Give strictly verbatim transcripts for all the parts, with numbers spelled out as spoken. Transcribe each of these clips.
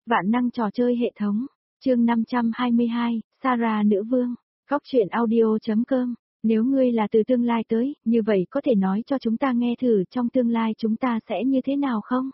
Vạn năng trò chơi hệ thống, chương năm trăm hai mươi hai, Sarah nữ vương, góc truyện audio.com. Nếu ngươi là từ tương lai tới, như vậy có thể nói cho chúng ta nghe thử trong tương lai chúng ta sẽ như thế nào không?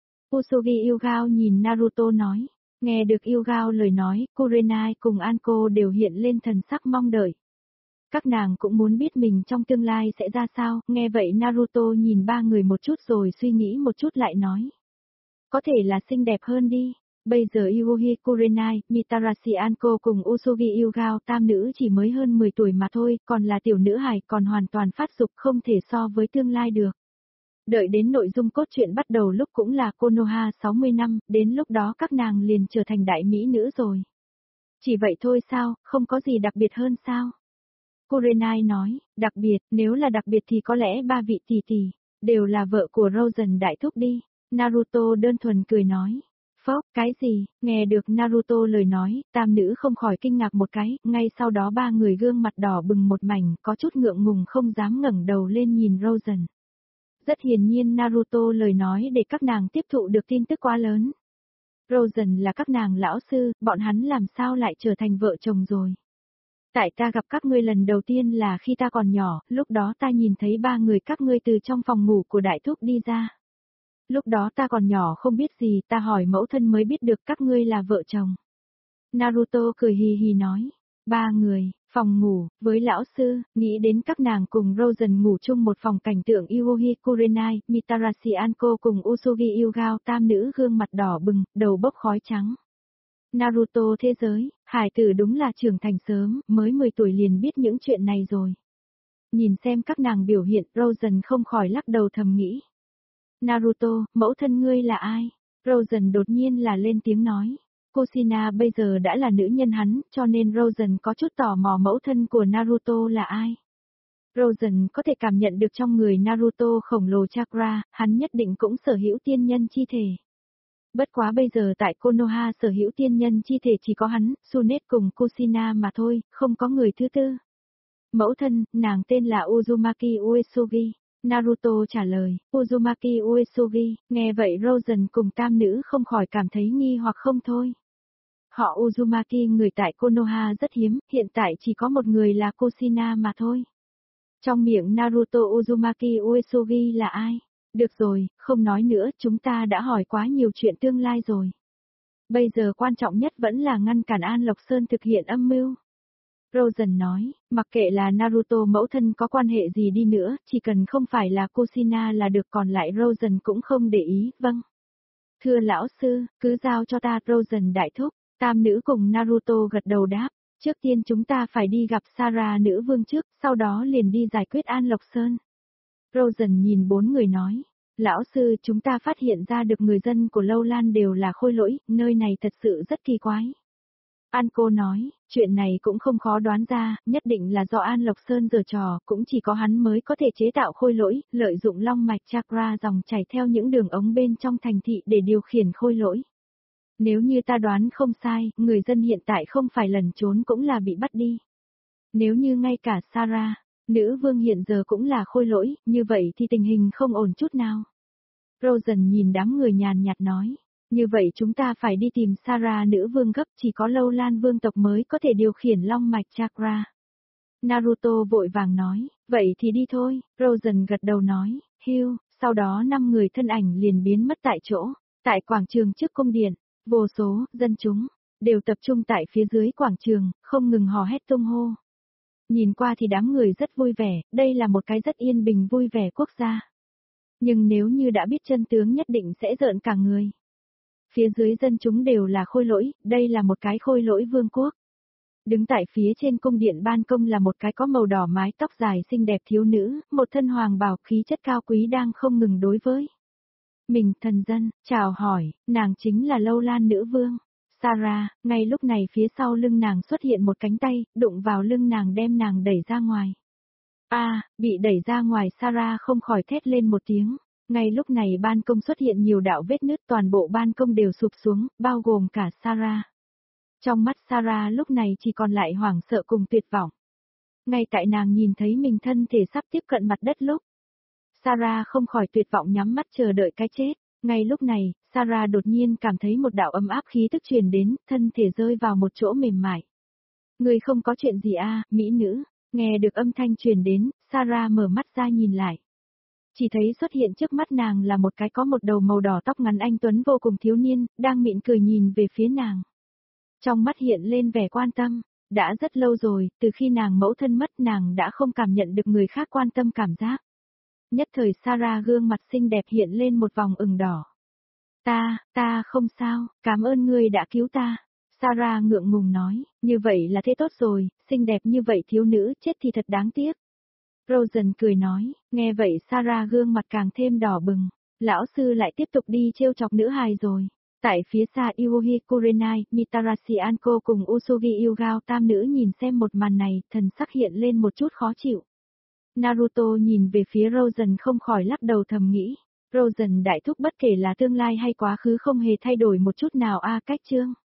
Usogi Yugao nhìn Naruto nói. Nghe được Yugao lời nói, Kurenai cùng Anko đều hiện lên thần sắc mong đợi. Các nàng cũng muốn biết mình trong tương lai sẽ ra sao, nghe vậy Naruto nhìn ba người một chút rồi suy nghĩ một chút lại nói. Có thể là xinh đẹp hơn đi. Bây giờ Yuuhi Kurenai, Mitarashi Anko cùng Usogi Yugao tam nữ chỉ mới hơn mười tuổi mà thôi, còn là tiểu nữ hài còn hoàn toàn phát dục không thể so với tương lai được. Đợi đến nội dung cốt truyện bắt đầu lúc cũng là Konoha sáu mươi năm, đến lúc đó các nàng liền trở thành đại mỹ nữ rồi. Chỉ vậy thôi sao, không có gì đặc biệt hơn sao? Kurenai nói, đặc biệt, nếu là đặc biệt thì có lẽ ba vị tỷ tỷ, đều là vợ của Rosen đại thúc đi. Naruto đơn thuần cười nói. Phốc, cái gì, nghe được Naruto lời nói, tam nữ không khỏi kinh ngạc một cái, ngay sau đó ba người gương mặt đỏ bừng một mảnh, có chút ngượng ngùng không dám ngẩng đầu lên nhìn Rosen. Rất hiển nhiên Naruto lời nói để các nàng tiếp thụ được tin tức quá lớn. Rosen là các nàng lão sư, bọn hắn làm sao lại trở thành vợ chồng rồi. Tại ta gặp các ngươi lần đầu tiên là khi ta còn nhỏ, lúc đó ta nhìn thấy ba người các ngươi từ trong phòng ngủ của đại thúc đi ra. Lúc đó ta còn nhỏ không biết gì, ta hỏi mẫu thân mới biết được các ngươi là vợ chồng. Naruto cười hì hì nói, ba người, phòng ngủ, với lão sư, nghĩ đến các nàng cùng Rosen ngủ chung một phòng cảnh tượng Yuuhi Kurenai, Mitarashi Anko cùng Usogi Yugao tam nữ gương mặt đỏ bừng, đầu bốc khói trắng. Naruto thế giới, hải tử đúng là trưởng thành sớm, mới mười tuổi liền biết những chuyện này rồi. Nhìn xem các nàng biểu hiện, Rosen không khỏi lắc đầu thầm nghĩ. Naruto, mẫu thân ngươi là ai? Rosen đột nhiên là lên tiếng nói. Kushina bây giờ đã là nữ nhân hắn, cho nên Rosen có chút tò mò mẫu thân của Naruto là ai. Rosen có thể cảm nhận được trong người Naruto khổng lồ chakra, hắn nhất định cũng sở hữu tiên nhân chi thể. Bất quá bây giờ tại Konoha sở hữu tiên nhân chi thể chỉ có hắn, Tsunade cùng Kushina mà thôi, không có người thứ tư. Mẫu thân, nàng tên là Uzumaki Uesugi. Naruto trả lời, Uzumaki Uesugi, nghe vậy Rosen cùng tam nữ không khỏi cảm thấy nghi hoặc không thôi. Họ Uzumaki người tại Konoha rất hiếm, hiện tại chỉ có một người là Kushina mà thôi. Trong miệng Naruto Uzumaki Uesugi là ai? Được rồi, không nói nữa, chúng ta đã hỏi quá nhiều chuyện tương lai rồi. Bây giờ quan trọng nhất vẫn là ngăn cản An Lộc Sơn thực hiện âm mưu. Rosen nói, mặc kệ là Naruto mẫu thân có quan hệ gì đi nữa, chỉ cần không phải là Kushina là được, còn lại Rosen cũng không để ý, vâng. Thưa lão sư, cứ giao cho ta, Rosen đại thúc, tam nữ cùng Naruto gật đầu đáp, trước tiên chúng ta phải đi gặp Sarah nữ vương trước, sau đó liền đi giải quyết An Lộc Sơn. Rosen nhìn bốn người nói, lão sư chúng ta phát hiện ra được người dân của Lâu Lan đều là khôi lỗi, nơi này thật sự rất kỳ quái. Anko nói, chuyện này cũng không khó đoán ra, nhất định là do An Lộc Sơn giở trò, cũng chỉ có hắn mới có thể chế tạo khôi lỗi, lợi dụng long mạch chakra dòng chảy theo những đường ống bên trong thành thị để điều khiển khôi lỗi. Nếu như ta đoán không sai, người dân hiện tại không phải lẩn trốn cũng là bị bắt đi. Nếu như ngay cả Sarah, nữ vương hiện giờ cũng là khôi lỗi, như vậy thì tình hình không ổn chút nào. Rosen nhìn đám người nhàn nhạt nói. Như vậy chúng ta phải đi tìm Sarah nữ vương gấp, chỉ có Lâu Lan vương tộc mới có thể điều khiển long mạch chakra. Naruto vội vàng nói, vậy thì đi thôi, Rosen gật đầu nói, hiu, sau đó năm người thân ảnh liền biến mất tại chỗ, tại quảng trường trước cung điện, vô số, dân chúng, đều tập trung tại phía dưới quảng trường, không ngừng hò hét tung hô. Nhìn qua thì đám người rất vui vẻ, đây là một cái rất yên bình vui vẻ quốc gia. Nhưng nếu như đã biết chân tướng nhất định sẽ rợn cả người. Phía dưới dân chúng đều là khôi lỗi, đây là một cái khôi lỗi vương quốc. Đứng tại phía trên cung điện ban công là một cái có màu đỏ mái tóc dài xinh đẹp thiếu nữ, một thân hoàng bào khí chất cao quý đang không ngừng đối với mình thần dân, chào hỏi, nàng chính là Lâu Lan nữ vương. Sarah, ngay lúc này phía sau lưng nàng xuất hiện một cánh tay, đụng vào lưng nàng đem nàng đẩy ra ngoài. A, à, bị đẩy ra ngoài Sarah không khỏi thét lên một tiếng. Ngay lúc này ban công xuất hiện nhiều đạo vết nứt, toàn bộ ban công đều sụp xuống, bao gồm cả Sarah. Trong mắt Sarah lúc này chỉ còn lại hoảng sợ cùng tuyệt vọng. Ngay tại nàng nhìn thấy mình thân thể sắp tiếp cận mặt đất lúc, Sarah không khỏi tuyệt vọng nhắm mắt chờ đợi cái chết. Ngay lúc này, Sarah đột nhiên cảm thấy một đạo ấm áp khí tức truyền đến, thân thể rơi vào một chỗ mềm mại. Người không có chuyện gì à, mỹ nữ, nghe được âm thanh truyền đến, Sarah mở mắt ra nhìn lại. Chỉ thấy xuất hiện trước mắt nàng là một cái có một đầu màu đỏ tóc ngắn anh tuấn vô cùng thiếu niên, đang mỉm cười nhìn về phía nàng. Trong mắt hiện lên vẻ quan tâm, đã rất lâu rồi, từ khi nàng mẫu thân mất nàng đã không cảm nhận được người khác quan tâm cảm giác. Nhất thời Sarah gương mặt xinh đẹp hiện lên một vòng ửng đỏ. Ta, ta không sao, cảm ơn ngươi đã cứu ta. Sarah ngượng ngùng nói, như vậy là thế tốt rồi, xinh đẹp như vậy thiếu nữ chết thì thật đáng tiếc. Rosen cười nói, nghe vậy Sarah gương mặt càng thêm đỏ bừng, lão sư lại tiếp tục đi trêu chọc nữ hài rồi. Tại phía xa Iuhi Kurenai, Mitarashi Anko cùng Usugi Yugao tam nữ nhìn xem một màn này, thần sắc hiện lên một chút khó chịu. Naruto nhìn về phía Rosen không khỏi lắc đầu thầm nghĩ, Rosen đại thúc bất kể là tương lai hay quá khứ không hề thay đổi một chút nào a. Cách chương